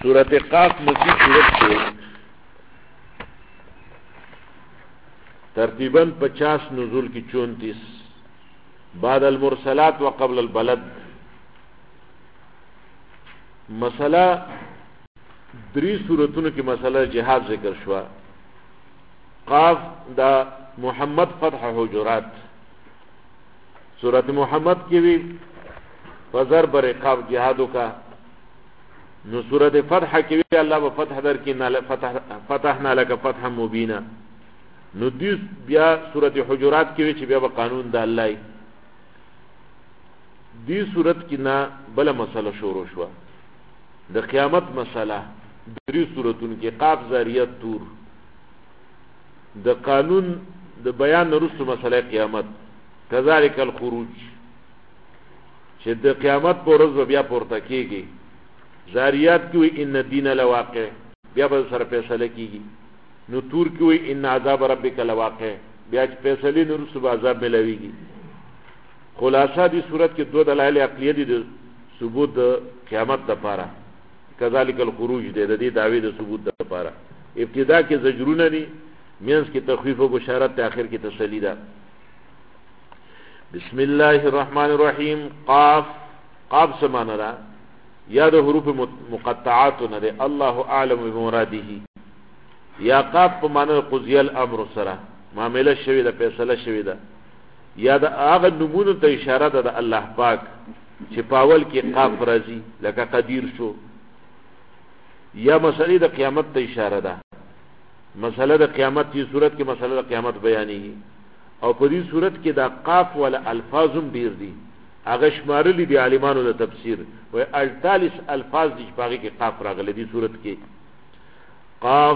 سورت قاف مکی سورت سے ترتیباً 50 نزول کی 34 بعد المرسلات و قبل البلد. مسئلہ دری صورتونو کی مسئلہ جہاد ذکر شوا. قاف دا محمد فتح حجرات سورت محمد کی بھی فضر بر قاف جہادو کا نو سورت فتح کی بھی اللہ و فتح در کی فتحنا لک فتح مبینا. نو دیس بیا سورت حجرات کی بھی بیا با قانون دا اللہ دی سورت کی نا بلا مسئلہ شروع شوا دا قیامت مسئلہ دری سورتون کی قاف زاریت تور دا قانون دا بیان نرست مسئلہ قیامت کذالک الخروج چه دا قیامت پو رز و بیا پورتا کی گئی. زاریات کیوئی ان الدین لواقع بیا با سر پیسلہ کی گئی. نو تور کیوئی ان عذاب ربک لواقع بیا چه پیسلی نرست با عذاب ملوی گی. خلاصہ دی صورت کے دو دلائل عقلیہ دی ثبوت دا قیامت دا پارا کذالک الخروج دے دی دعوی دا ثبوت دا پارا. ابتدا کے زجرون نی مینس کی تخفیف و بشارت آخر کی تسلی دا. بسم اللہ الرحمن الرحیم. قاف قاف سمانا را یا دا حروف مقطعاتو نا دے اللہ اعلم بمرادی یا قاف پا مانا قضی الامر سرا معاملہ شوی دا پیسلہ شوی دا یا دا آغا نمون تا اشارہ دا اللہ پاک چپاول کی قاف رازی لکا قدیر شو یا مسئلہ دا قیامت تا اشارہ دا. مسئلہ دا قیامت یہ صورت کی مسئلہ دا قیامت بیانی ہی اور پدی صورت کی دا قاف والا الفاظم دیر دی آغا شمارلی دی عالمانو دا تفسیر و 48 الفاظ دی شپاگی کی قاف راغلی دی صورت کی. قاف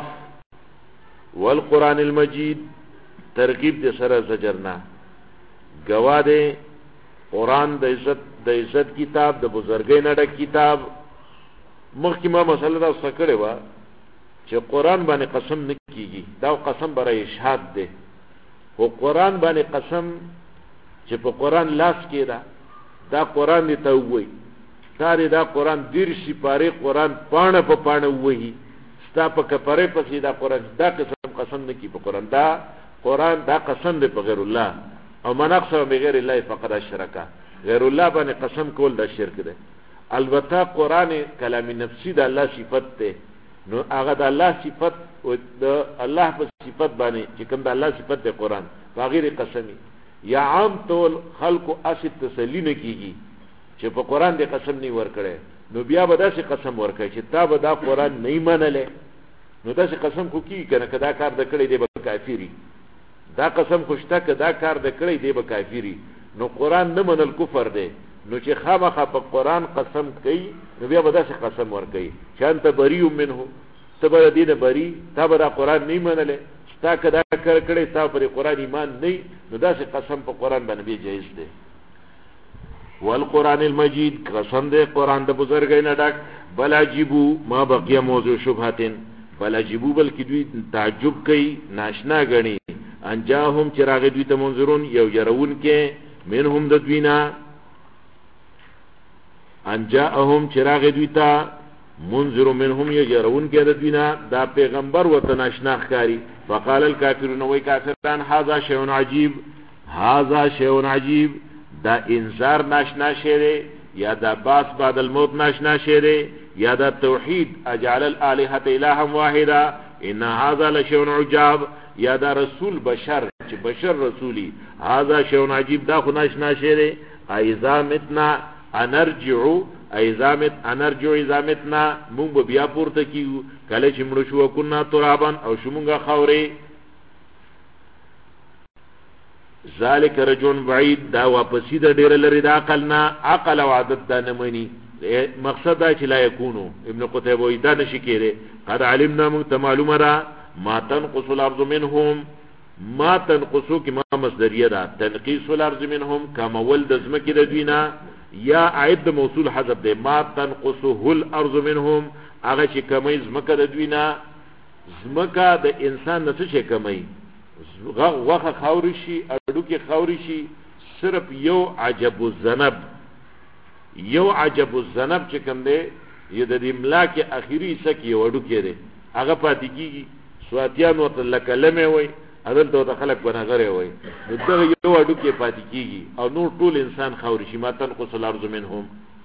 والقرآن المجید ترغیب دی سر زجرنا گواہ دے قرآن دا عزت کتاب دا بزرگی نڈک کتاب. مخی ما مسئلہ دا سکڑے وا چه قرآن بانے قسم نکیگی دا قسم برای اشہاد دے و قرآن بانے قسم چه پا قرآن لاس کے دا قرآن دی تاوئی تاری دا قرآن دیر سپارے قرآن پانا پا پانا ہوئی ستا پا کپرے پسی دا قرآن دا قسم نکی پا قرآن دا قرآن دا قسم دے پا غیر اللہ او من اقسم بغیر اللہ فقد اشرکا. غیر اللہ بانے قسم کول دا شرک دے. البتہ قرآن کلام نفسی دا اللہ صفت دے نو آغا دا اللہ صفت و دا اللہ پا صفت بانے چکم دا اللہ صفت دے قرآن فغیر قسمی یا عام طول خلق اسی تسلی نکیگی چه پا قرآن دے قسم نہیں ورکڑے نو بیا بدا سی قسم ورکڑے چه تا بدا قرآن نہیں مانلے نو دا سی قسم کو کی کنا که دا کار دا کڑی دے با کافری دا قسم خوشتا که دا کار دا کڑی دے با کافری نو قرآن نمانل کفر دے نو چه خامخا پا قرآن قسم کئی نو بیا بدا سی قسم ورکئی چان تا بریو منہو تا بدا دین بری تا بدا قرآن نہیں مانلے تا کدا کر کڑے تا پر قرآن ایمان نہیں نو دا سی قسم پا قرآن بنبی جائز دے. والقرآن المجید قسم دے قرآن دا بزرگئی نڈاک. بل عجیبو ما بقی موضوع شبہتن بل عجیبو بلکی دوی تعجب کئی ناشنا گنی انجاہم چراغ دوی تا منظرون یو جرون کے منہم دا دوینا انجاہم چراغ دوی تا منذر منهم یجرون کے دوینا دا پیغمبر و تناشناخ کاری. فقال الكافرون وی کافران هذا شیء عجیب هذا شیء عجیب دا انذار ناشنا شیرے یا دا باس بعد الموت ناشنا شیرے یا دا توحید اجعل الالهة الها واحدا ان هذا لشیء عجاب یا دا رسول بشر چه بشر رسولی هذا شیء عجیب دا خو ناشنا شیرے. ایذا متنا انرجعو انرجو ازامتنا مونگ با بیا پورتا کیو کله چه مرشو کننا ترابان او شمونگا خوری. ذالک رجون بعید دا واپسی دا دیر لری دا عقلنا عقل و عادت دا نمانی مقصد دا چه لا یکونو ابن قطعبوی دا نشکی رے. قد علمنا مونگتا معلوم را ما تنقص الارض منهم ما تنقصو کی ما مصدریه دا تنقیص الارض منهم کما ولد ازمکی دا دوینا یا عید موصول حذف دے ما تنقصه الارض منهم آغا چه کمی زمکا دا دوینا زمکا دا انسان نسو چه کمی وخ خوریشی اردو کی خوریشی صرف یو عجب الزنب چه کم دے یو د دې ملا کې اخیری سکی وډو کې دی هغه پاتې کیږي سواتیان ورته لکلمه وای عدل ته خلک بنغره وای نو دغه یو وډو کې پاتې کیږي او نور ټول انسان خوري شي ماتن قصل ارض منهم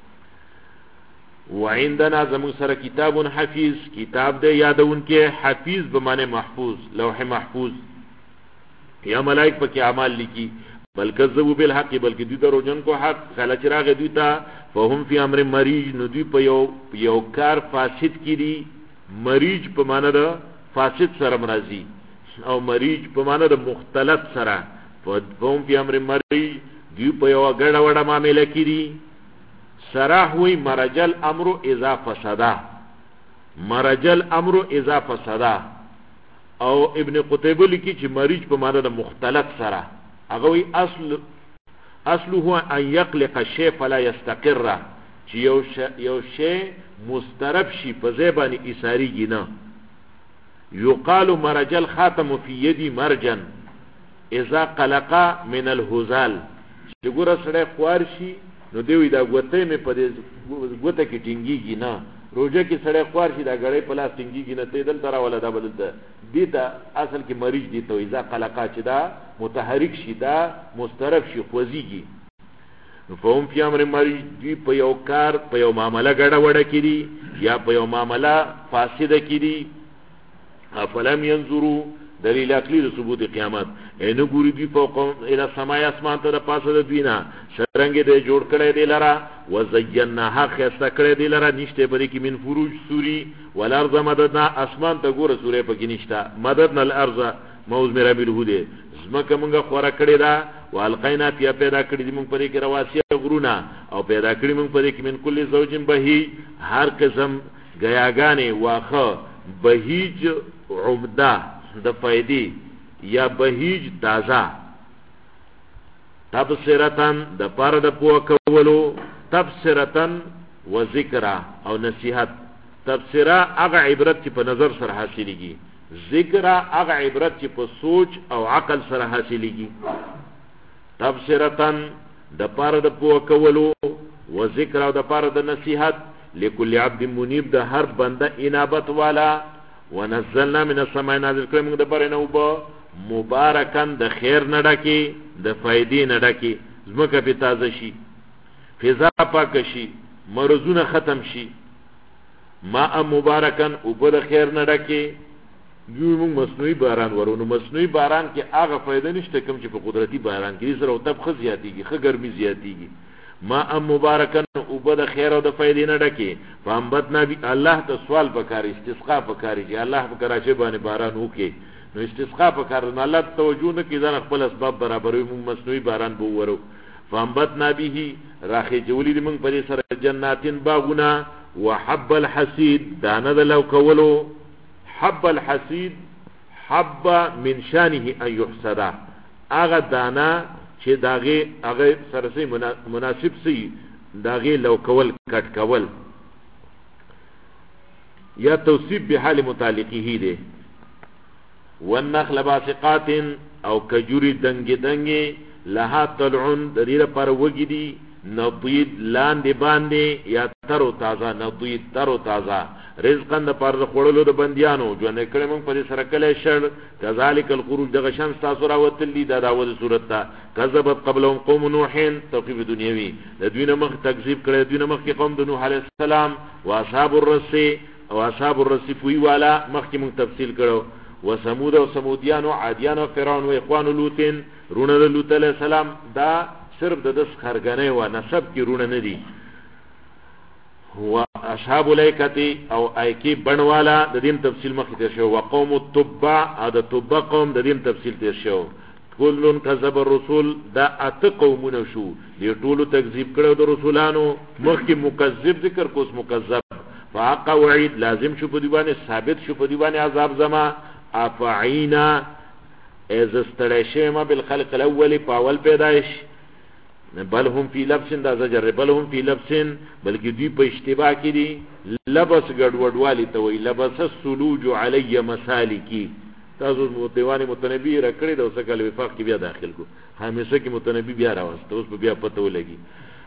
وعندنا زمون سره کتاب حفیظ کتاب دے یادون کې حفیظ به معنی محفوظ لوح محفوظ یا ملائک پکې اعمال لیکي بل کذبوا بالحق بلکې دوی دروژن کو حق خلا چراغ دوی ته فهم فی امر مریج نو دوی په یو کار فاسد کړي مریج په معنی د فاسد سره مرضی او مریج په معنی د مختلط سره فهم فی امر مریج دوی په یو غړ وړه معاملې کړي سراح وی مرجل امر اذا فسدا مرجل امر اذا فسدا او ابن قتيبه لیکي چې مریج په معنی د مختلط سره هغه وی اصل هو ان يقلق الشيء فلا يستقر چې یو شی مسترب شي په زبانی اساریږي نه يقال مرجل خاتم في يدي مرجن اذا قلق من الهزال چې ګوره سره خوار شي نو دوی دا ګوته مې په دې ګوته کې ټینګيږي نه روزه کې سړی خوار شي دا غړې په لاس ټینګيږي نه تیدل تر ولا دا بدل ده دي دا اصل کې مریض دي ته اذا قلقا چې دا متحرک شي دا مسترب شي خوځيږي فهم فی امر مریض دی په یو کار په یو معاملې ګډه وډه کړي یا په یو معاملې فاسده کړي افلم ينظروا دلیل عقلی د ثبوت قیامت اینو ګوري دی فوق الى السماء اسمان ته د پاسه د دوینا شرنګ دې جوړ کړي دی لرا وزینها خسته کړي دی لرا نشته بری کی من فروج سوری والارض مددنا اسمان ته ګوره سورې پکې نشته مددنا الارض موز میرا بالهده زمکه مونږه خورا کړي دا والقینا فی پیدا کړي دی مونږ پرې کې رواسي غرونا او پیدا کړي مونږ پرې کې من کل زوجین بهی هر قسم غیاګانې واخه بهیج عمده د فائدې یا بهیج تازه تبصرتن د پاره د پوه کولو تبصرتن و ذکر او نصیحت تبصره هغه عبرت چې په نظر سره حاصلېږي ذکر هغه عبرت چې په سوچ او عقل سره حاصلېږي تبصرتن د پاره د پوه کولو و ذکر او د پاره د نصیحت لكل عبد منيب د هر بنده انابت والا ونزلنا من السماء نازل کړم موږ د بارنه وب مبارکان د خیر نډکی د فائدې نډکی زمکه په تازه شي فضا پاک شي مرزونه ختم شي ما مبارکان وب د خیر نډکی یو موږ مصنوعي باران ورونو مصنوعي باران کې هغه فائدې نشته کوم چې په قدرتي باران کې سره او تب خزياتيږي خه ګرمي زیاتيږي ما مبارکن وبد خیر او د فائدې نه ډکه فامبتنا بی الله ته سوال وکړي استسقاء وکړي چې الله په کراچي باندې باران وکي نو استسقاء وکړي نو الله توجه نه کیدان خپل اسباب برابرې موږ مصنوعي باران بو ورو فامبتنا به راخي جولې موږ په دې سره جناتین باغونه وحب الحسید دانه لو کولو حب الحسید حب من شانه ان يحسد اغه دانه چې داغه هغه سره سي مناسب سي داغه لو کول کټ کول یا توصیف به حال متعلقه ده والنخل باسقات او کجوري دنګي لها طلعن دریره پر وګدي نضید لاندې باندې یا تر تازه نضید تر تازه رزقا د پر خړلو د بنديانو جو نه کړم په سره کله شړ کذالک الخروج د غشن تاسو راوتلی دا داوود صورت تا کذبت قبلهم قوم نوح توقیف دنیوی د دوینه مخ تکذیب کړي دوینه مخ کې قوم د نوح علی السلام او اصحاب الرس او اصحاب الرس فوی والا مخ کې مون تفصیل کړو وثمود او ثمودیان او عادیان او فرعون او اخوان لوطین رونه د لوط علی السلام دا صرف د دس خرګنې و نسب کې رونه نه دي هو اصحاب الایکتی او ایکی بنوالا د دین تفصیل مخ ته شو وقوم التبع د تبع قوم د دین تفصیل ته شو کلن کذب الرسول دا ات قومونه شو دی ټولو تکذیب کړو د رسولانو مخ کې مکذب ذکر کوس مکذب فاقع وعید لازم شو په دیوانه ثابت شو په دیوانه عذاب زما افعینا از استلشما بالخلق الاول پاول پیدائش بل هم فی لبس دا زجر بل هم فی لبس بلکې دوی په اشتباه کې دي لبس ګډوډوالی ته وی لبس السلوج علی مسالکی تاسو دیوانه متنبی راکړی دا اوسه کله وفاق کې بیا داخل کو همیشه کې متنبی بیا راوسته اوس بیا پته ولګي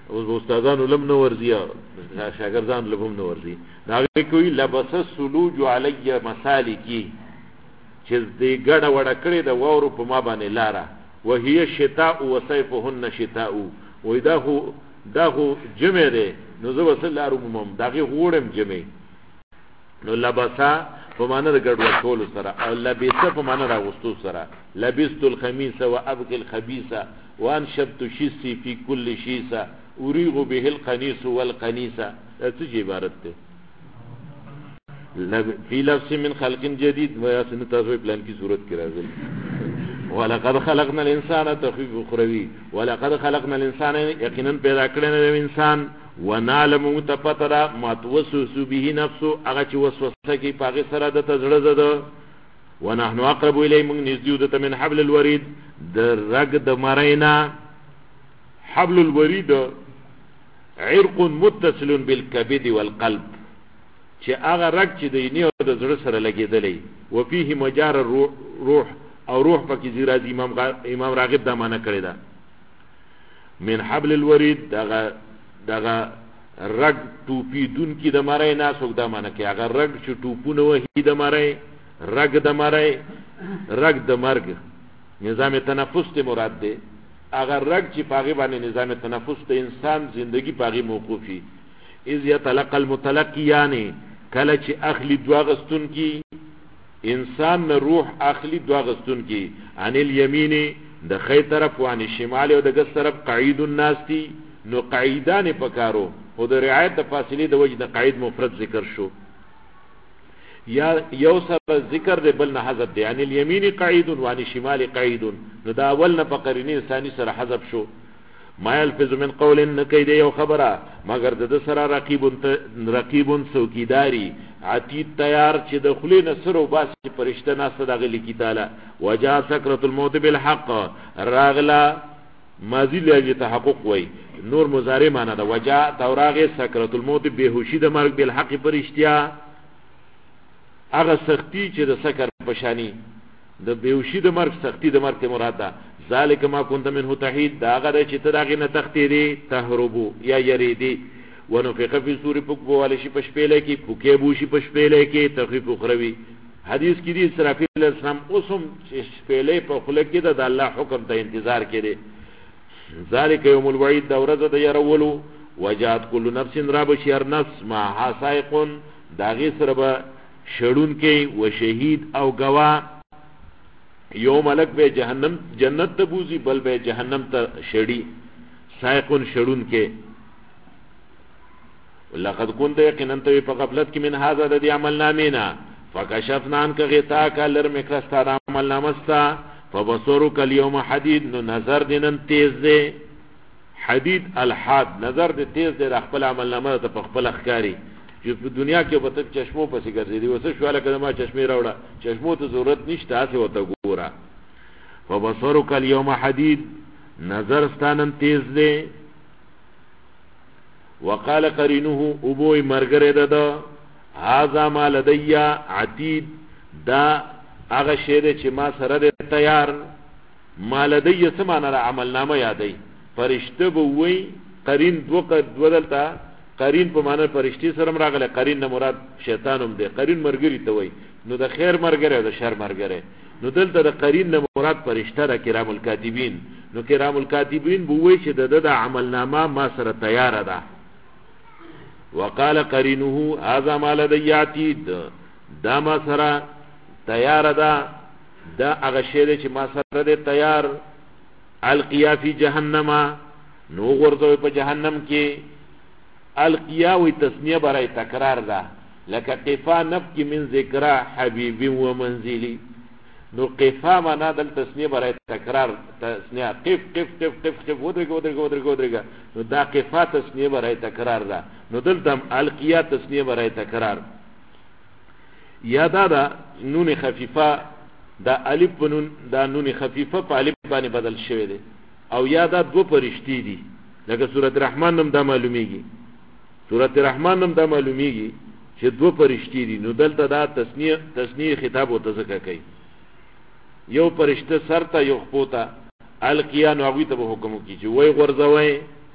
او استادان علم نو ورزي شاګردان لبم نو ورزي دا کوي لبس السلوج علی مسالکی چې دې ګډه وړه کړې د وورو په ما باندې لاره وهي شتاء وصيفهن شتاء دا هو جمع ده نو زه وصل لارم دغه غوړم جمع نو لبسا په معنا د ګډ وکول سره او لبسا په معنا راغستو سره لبست الخميس وابقي الخبيث وانشبت شيسي في كل شيسه اريغ به القنيس والقنيس څه عبارت ده في لفظ من خلق جديد ويا سن تاسو پلان کی صورت کې راځي ولقد خلقنا الانسان تخفيف اخروی ولقد خلقنا الانسان یقینا پیدا کړل د انسان ونعلم متفترا ما توسوس به نفسه هغه چې وسوسه کوي پاغه سره د تزړه زده ونحن اقرب الیه من نزيد من حبل الورید د رګ د مرینا حبل الورید عرق متصل بالكبد والقلب چې هغه رګ چې د نیو د زړه سره لګیدلې او فيه مجار الروح او روح پکې زیرازي امام راغب دا معنی کړی دا من حبل الورید دغه رګ ټوپی دن کی د مړی ناسوک دا معنی کوي هغه رګ چې ټوپونه وهي د مړی رګ د مړی رګ د مرګ نظام تنفس ته مراد ده هغه رګ چې پاغي باندې نظام تنفس ته انسان زندگی پاغي موقوفي اذ يتلقى المتلقيان کله چې اخلي دواغستون کی انسان نه روح اخلي دواغستون کی عن اليمين د خې طرف او عن الشمال او د ګس طرف قعيد الناس تي نو قعیدان پکارو خو د رعایت د فاصله د وجه د قعید مفرد ذکر شو یا یو سره ذکر د بل نه حذف دی یعنی الیمین قعید و عن الشمال قعید نو دا اول نه فقرینی ثانی سره حذف شو ما يلفظ من قول نکید یو خبره مگر د سره رقیب سوکیداری عتید تیار چې د خلی نصر او باس فرشته ناس دغه لیکي تعالی وجا سکرۃ الموت بالحق راغلا ماضی لږه تحقق وای نور مضارع معنا ده وجا توراغه سکرۃ الموت بهوشی د مرګ بالحق فرشتیا هغه سختی چې د سکر پشانی د بهوشی د مرګ سختی د مرګ ته مراد ده ذالک ما كنت منه تحید دا هغه چې تداغه نه تختی دي تهربو یا یریدی ونفق فی سور پکبو والی شي پشپېلې کې پوکې بوشي پشپېلې کې تخفیف اخروی حدیث کې دي اسرافیل علیہ السلام اوسم شپېلې په خلک کې د الله حکم ته انتظار کړي ذالک یوم الوعید دوره د يرولو وجات کل نفس رب شر نفس ما حسائقون داغه سره به شړون کې و شهید او گوا یو ملک به جهنم جنت ته بوزي بل به جهنم ته شړی سائقون شړون کې لقد كنت يقينا انت في غفلت من هذا الذي عملنا منا فكشفنا عنك غطاءك لرمكرستا عملنا مستا فبصرك اليوم حديد نو نظر دینن تیز دے حدید الحاد نظر دے تیز دے خپل عمل نامه ته خپل اخکاری چې په دنیا کې به ته چشمو پسې ګرځېدي وسه شواله کده ما چشمه راوړه چشمو ته ضرورت نشته اسه وته ګوره فبصرك اليوم حديد نظر ستانن تیز دے وقال قرينه ابوي مرګره ده هاذا ما لدي عتيد دا هغه شی دی چې ما سره د تیار ما لدی سمانه عمل نامه یادای فرشته به وای قرین دودلتا قرین په معنی فرشتي سره راغله قرین نه مراد شیطان هم دی قرین مرګری ته وای نو د خیر مرګره او د شر مرګره نو دلته د قرین نه مراد فرشته را کرام الکاتبین نو کرام الکاتبین به وای چې د عمل نامه ما سره تیار ده وقال قرینه هذا ما لدی عتید دا ما سره تیار دا هغه شی چې ما سره دې تیار القیا فی جهنم نو ورته په جهنم کې القیا وی تسنیه برای تکرار ده لکه قفا نبکی من ذکر حبیبی و منزلی نو قفا معنا د تسنیه برای تکرار تسنیه قف قف قف قف قف ودرګه نو دا قفا تسنیه برای تکرار ده نو دلته القیا تسنیه برای تکرار یا دا نون خفیفه دا الف بنون دا نون خفیفه په الف باندې بدل شوی دی او یا دا دو پرشتي دي لکه سورۃ الرحمن نم دا معلومیږي سورۃ الرحمن نم دا معلومیږي چې دو پرشتي دي نو دلته دا تسنیه خطاب او تذکر کوي یو پرشته سرته یو خپوتا القیا نو هغه ته حکم کوي چې وای غرزوي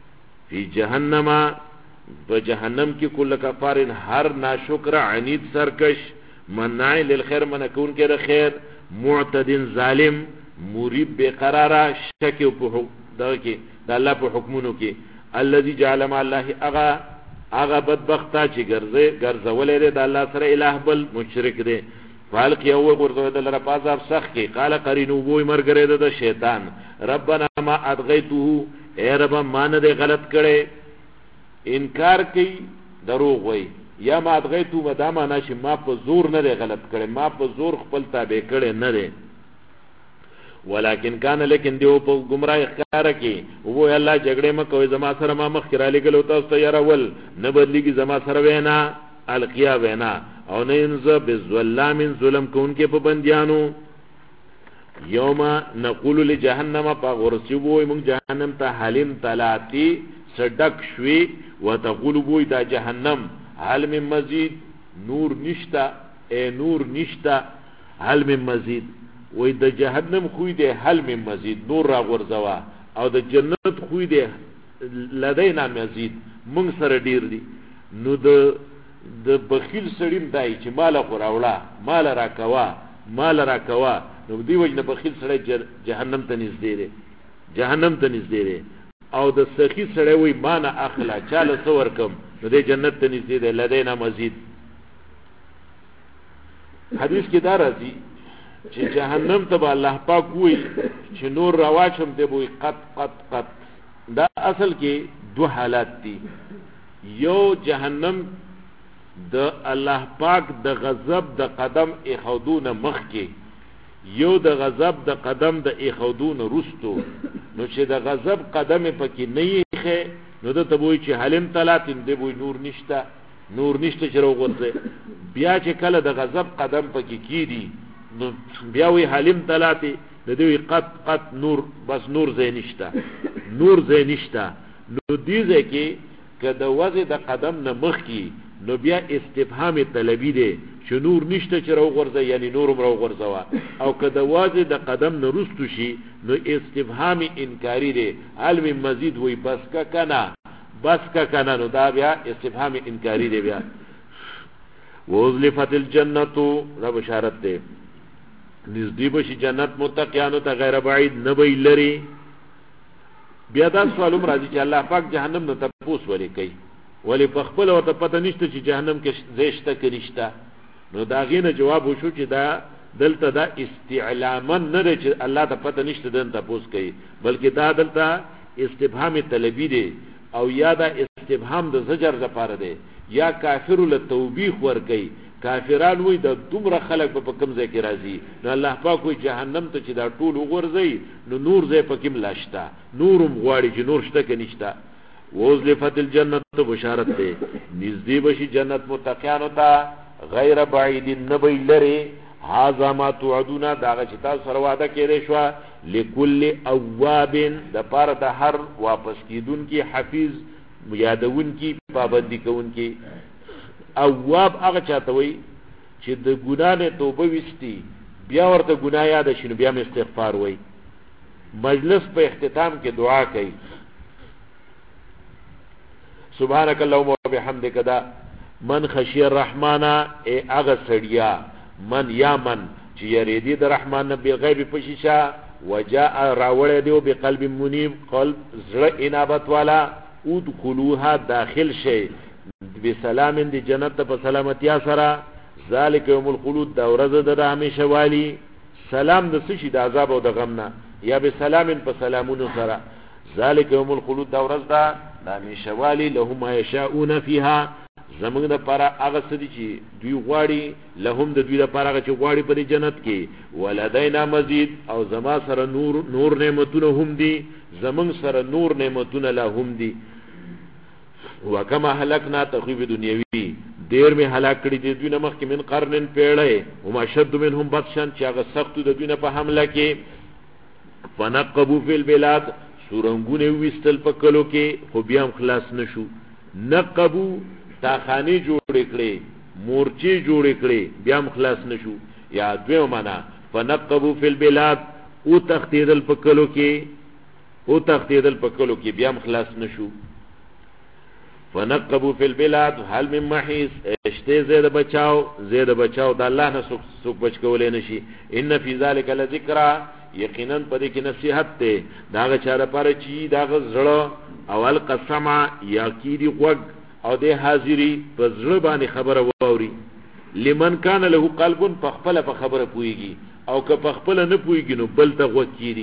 فی جهنم په جهنم کې کل کفارن هر ناشکر عنید سرکش منع للخير من کون کې د خیر معتد ظالم مریب بقرارا شک په دغه کې د الله په حکمونو کې الذي جعل مع الله اغا بدبختا چې ګرځولې د الله سره الہ بل مشرک دی فالق یو ورته د لره پازاب سخت کې قال قرینو وای مرګره د شیطان ربنا ما ادغیته اے رب ما نه دی غلط کړي انکار کوي دروغ وای یا ما ادغیته مدامه نشي ما په زور نه دی غلط کړي ما په زور خپل تابع کړي نه دی ولكن كان لیکن دیو په گمراه ښکارا کې وو الله جګړې مکوې زما سره ما مخ کرا لګلو تاسو ته يرول نه بدلېږي زما سره وینا القیا وینا او نه انز بظلام ظلم کوونکې په بنديانو یوم نقول لجهنم فغرسبو من جهنم ته حلم تلاتی صدق شوي وتقول بو دا جهنم هل من مزید نور نشتا اے نور نشتا هل من مزید وې د جهنم خوې ده حل من مزید نور را غورځوا او د جنت خوې ده لدینا مزید مونږ سره ډیر دي نو د بخیل سړیم دای چې مال خوراوړه مال راکوا نو دی وجه بخیل سړی جهنم ته نږدې دی او د سخی سړی وې مان اخلا چاله څور کم نو د جنت ته نږدې دی لدینا مزید حدیث کې دا راځي چې جهنم ته الله پاک وی چې نور رواچم دی وی قط دا اصل کې دو حالات دي یو جهنم د الله پاک د غضب د قدم اخودون مخ کې یو د غضب د قدم د اخودون رستو نو چې د غضب قدم پکې نه یې نو د تبوي چې حلم تلاتین دی وی نور نشته چې راغورځي بیا چې کله د غضب قدم پکې کیدی نو بیا وی حلم تلاتی د دوی قط نور بس نور زې نشتا نو دیزه کې کده وځي د قدم نه مخ کی نو بیا استفهام طلبی دی چې نور نشته چې راو غورځي یعنی نورم راو غورځوا او کده وځي د قدم نه رستو شي نو استفهام انکاری دی علم مزید وی بس کا کنا نو دا بیا استفهام انکاری دی بیا وظلفت الجنه رب بشارت دی نزدې بشي جنت متقینو ته غیر بعید نه وی لري بیا دا سوالم راځي چې الله پاک جهنم نه تپوس ولې کوي ولی په خپل ورته پته نشته چې جهنم کې زیشته کې نشته نو دا غینه جواب وشو چې دا دلته دا استعلاما نه لري چې الله ته پته نشته دن تپوس کوي بلکې دا دلته استفهام طلبی دی او یا دا استفهام د زجر لپاره دی یا کافر له توبیخ ور کوي کافران وای د دومره خلق په کم ځای کې راځي نو الله پاک وای جهنم ته چې دا ټول وګورځي نو نور ځای په کم لاشتا نورم غواړي چې نور شته کې نشتا وظلفت الجنه بشارت ده نزدې بشي جنت متقینو ته غیر بعید نبی لري هاذا ما توعدون دا چې تاسو سره وعده کړی شو لكل اواب د پاره د هر واپس کیدون کی حفیظ یادون کی پابندی کون کی اواب هغه چاته وي چې د ګناه نه توبه وستي بیا ورته ګناه یاد شنو بیا استغفار وي مجلس په اختتام کې دعا کوي سبحانك اللهم وبحمدك دا من خشي الرحمن اے هغه سړیا من چې یریدي د رحمان نه بالغیب پشیشا وجاء راوړې دیو بقلب منیب قلب زړه انابت والا ادخلوها داخل شي بسلام دی جنت په سلامتی سره ذالک یوم الخلود دا ورځ د همیشه والی سلام د سشي د عذاب او د غم نه یا بسلام په سلامونو سره ذالک یوم الخلود دا ورځ د همیشه والی لهم ما یشاؤون فیها زمونږ د پاره هغه څه دي چې دوی غواړي لهم د دوی د پاره هغه چې غواړي په جنت کې ولدینا مزید او زما سره نور نعمتونه هم دي زمونږ سره نور نعمتونه لا هم دي وکما هلکنا تخویب دنیوی دیر میں هلاک کړي دي دوی نمخ کې من قرنن پیړې او ما شد منهم بطشن چې هغه سخت د دوی نه په حمله کې فنقبوا فی البلاد سورنګونه وستل په کلو کې خو بیا هم خلاص نشو نقبو تاخانی جوړ کړي مورچی جوړ کړي بیا هم خلاص نشو یا دوی معنا فنقبوا فی البلاد او تختیدل په کلو کې بیا هم خلاص نشو فنقبوا فی البلاد هل من محیص اشته زید بچاو د الله نه سوک بچ کولې نشي. ان فی ذلک لذکرا یقینا پدې کې نصیحت ته داغه چاره پر چی داغه زړه اول قسم یا کیری غوږ او د حاضری په زړه باندې خبره ووري. لمن کان له قلب فخپل په خبره پويږي او که پخپل نه پويږي نو بل ته غوږ کیری.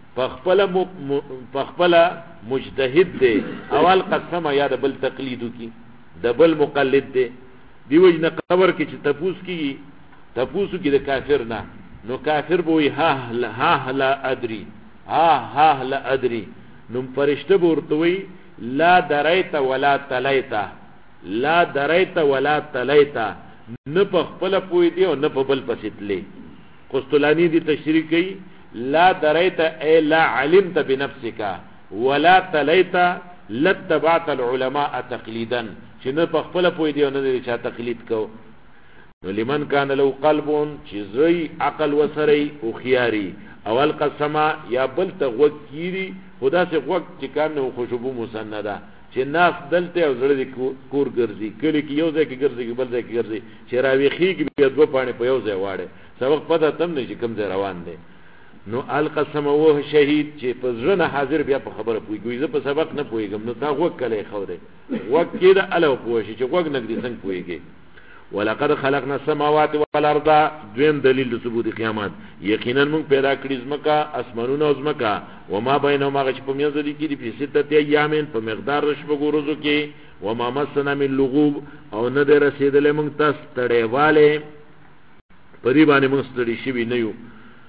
پخپل مجتهد دی اول قسم یا د بل تقلید کی د بل مقلد دی. دیوژن قبر کې چې تپوس کی د کافر نه نو کافر بوئی ها لا ادری ها لا ادری نو فرشته ورتوي لا دریت ولا تلیتا لا دریت ولا تلیتا نه په خپل پوي دی او نه په بل پسیتلې. قسطلانی دی تشریح کوي لا دریت اي لا علمت بنفسك ولا تلیت لتبعت العلماء تقلیدا چې نه په خپل پوي دی او نه چا تقلید کو. لمن کان له قلب چې زوی عقل وسري او خياري اول قسمه یا بل ته غوږ کیری خدا سے غوږ چې کان نو خوشبو مسنده چې ناس دلته او زړه کور ګرځي کلی کې یو ځای کې ګرځي بل ځای کې ګرځي چې راوي خي کې بیا دوه پانی په یو ځای واړي سبق پته تم نه چې کوم ځای روان دي. نو القسم وه شهید چې په ځنه حاضر بیا په خبره پويږي زه په سبق نه پويګم نو تا غوږ کله خو دې غوږ کې دا الو پوښي چې غوږ نګدي څنګه پويږي. ولقد خلقنا السماوات والارض دویم دلیل د ثبوت قیامت یقینا موږ پیدا کړی زمکا اسمانونه او زمکا و ما بینهما چې په میانځ دي کې په سته ایامین په مقدار شپږو ورځو کې و ما مسنا من لغوب او نه در رسیدلې موږ تاسو تړېواله پری باندې موږ ستړي شي نه یو.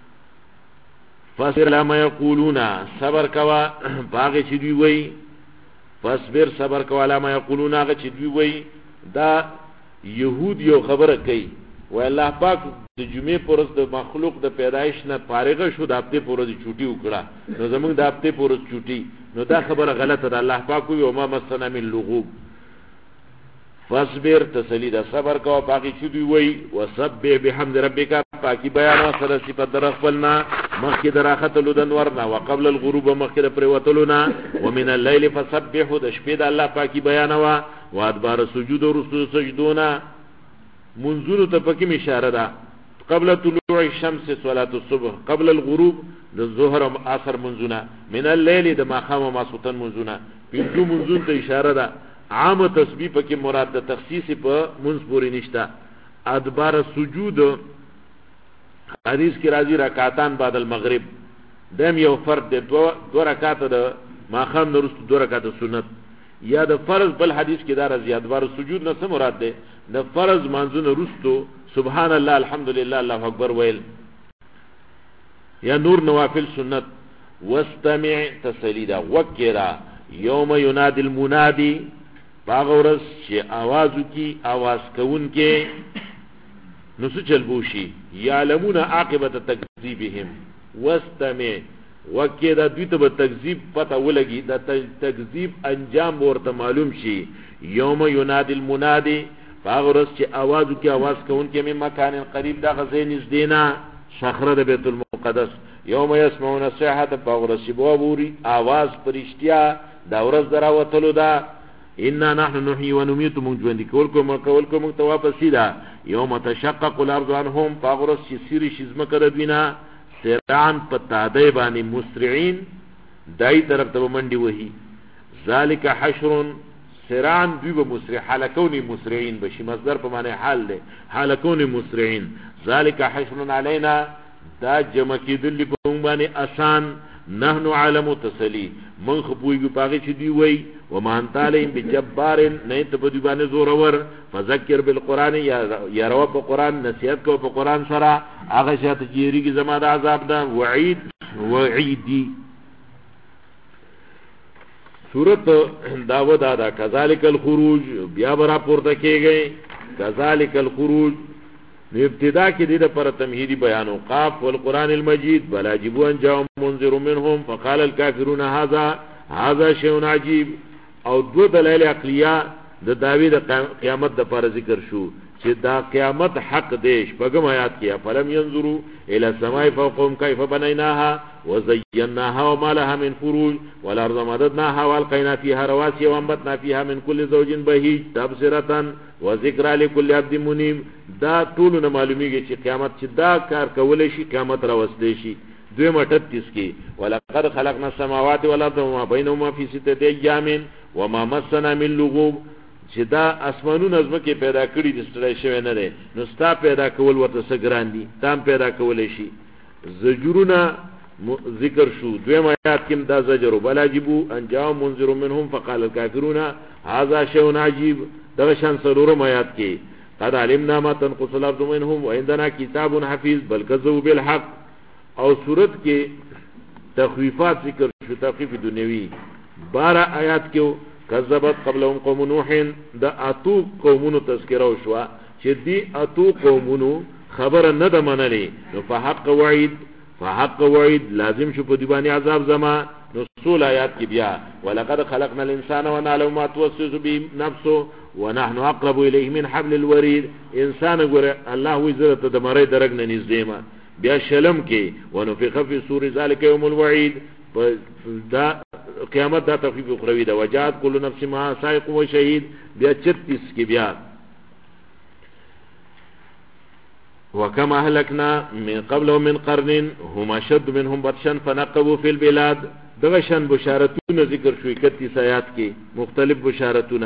فاصبر لما یقولون صبر کوا باغ چې دوی وای فاصبر صبر کوا لما یقولون هغه چې دوی وای دا یهود یو خبره کوي و الله پاک د جمعې پرز د مخلوق د پیدایش نه فارغ شو د هفته پرز چوټي وکړه نو زمونږ د هفته پرز چوټي نو دا خبره غلطه ده. الله پاک وی او ما مسنا من لغوب فاصبر تسلی دا صبر کوا باقی چې دوی وای وسبح بحمد ربک پاکی بیان سره صفات در خپلنا مخکې دراخت لودن ورنا وقبل الغروب مخکې د پریوتلونا ومن الليل فسبح د شپې د الله پاکی بیان وا وادبار سجود او رسو سجدونا منزول ته پکې اشاره ده. قبل طلوع الشمس صلاه الصبح قبل الغروب د ظهر او عصر منزونه من الليل د ماخام او ماسوتن منزونه په منزون ته اشاره ده. عام تسبیح پکې مراد د تخصیص په منځ پورې نشته. ادبار سجود حدیث کی راضی رکعتان بعد المغرب دم یو فرد د دو رکعات د ماخام نورست دو رکعات سنت یا د فرض بل حدیث کی دا راضی ادبار سجود نه څه مراد ده د فرض منځونه رستو سبحان الله الحمدلله الله اکبر ویل یا نور نوافل سنت. واستمع تسلیدا وکرا یوم ینادی المنادی باغورس چې आवाज کی आवाज کون کې نو څه چل بوشي یعلمون عاقبت تکذیبهم. واستمع وکدا دوی ته به تکذیب پته ولګي د تکذیب انجام ورته معلوم شي. یوم ینادی المنادی باغورس چې आवाज کی आवाज کون کې مې مکان قریب دا غزې نږدې نه شخره د بیت المقدس. یوم یسمعون الصیحه باغورس بووري आवाज پرشتیا دا ورځ دراوتلو دا. ان نحن نحيي ونميت من ژوند کول کوم ته واپس سیدا. یوم تشقق الارض عنهم فغرس سیری شزم کړه دوینا سرعان پتاده باندې مسرعين دای طرف ته منډي وਹੀ. ذالک حشر سرعان دوی به مسرع حلقونی مسرعين بشي مصدر په معنی حال ده حلقونی مسرعين. ذالک حشر علینا دا جمع کیدل په باندې آسان. نحنو عالم تسلی من خپویږي پاغه چې دی وای و مان تعالی بجبار نه ته په دی باندې زور ور فذکر بالقران یا روا په قران نصیحت کو په قران سره هغه شاته جیریږي زما د عذاب ده وعیدی. سورۃ داود ادا کذالک الخروج بیا برا پورته کېږي کذالک الخروج ابتدا کې د پر تمهیدی بیانو قاف والقران المجید بلا جبوا ان جاء منذر منهم فقال الكافرون هذا شيء عجيب. او دو دلایل عقلیه د داوی د قیامت د پر ذکر شو چې دا قیامت حق دی. شپږم آیات کې فلم ينظروا الى السماء فوقهم كيف بنيناها وزيناها وما لها من فروج والارض مددناها والقينا فيها رواسي وانبتنا فيها من كل زوج بهيج تبصرة وذكرى لكل عبد منيب. دا ټول نه معلومیږي چې قیامت چې دا کار کولای شي قیامت راوستي شي. 2:38 کې ولقد خلقنا السماوات والارض وما بينهما في 6 ايام وما مسنا من لغوب. چې دا اسمانونه زمکه پیدا کړی د ستړی شوی نه دی نو ستا پیدا کول ورته سګران دي تام پیدا کولای شي. زجرونه ذکر شو. 2 آیات کې دا زجر بلاجبو ان جاء منذر منهم فقال الكافرون هذا شيء عجيب. دا شان سرور آیات کې قد علمنا ما تنقص الارض منهم وعندنا كتاب حفيظ بل كذبوا بالحق. او صورت کې تخویفات ذکر شو تخویف دنیوی. 12 آیات کې کذبت قبلهم قوم نوح. دا اتو قومونو تذکره شو چې دی اتو قومونو خبر نه د منلې نو فحق وعید لازم شو په دی باندې عذاب زما. نو 16 آیات کې بیا ولقد خلقنا الانسان ونعلم ما توسوس به نفسه ونحن اقرب اليه من حبل الوريد. انسان ګره الله وی زرت د مړې درګ نه نږدې ما. بیا شلم کې ونفخ في الصور ذلك يوم الوعيد. دا قیامت دا تخفیف اخروی دا وجات کل نفس ما سائق و شهید. بیا 36 کی بیا وکم اهلکنا من قبل من قرن هم اشد منهم بطشا فنقبوا في البلاد. دغشن بشارتون ذکر شوی 31 آیات کی مختلف بشارتون.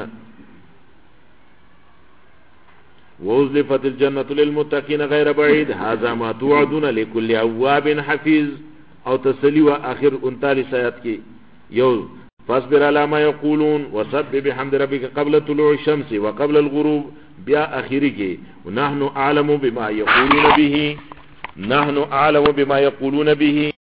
وَأُزْلِفَتِ الْجَنَّةُ لِلْمُتَّقِينَ غَيْرَ بَعِيدٍ هَذَا مَا تُوعَدُونَ لِكُلِّ أَوَّابٍ حَفِيظٍ. او تسلی و آخر 39 آیات کی یو فاصبر على ما يقولون وسبح بحمد ربك قبل طلوع الشمس وقبل الغروب. بیا اخری کی نحن اعلم بما يقولون به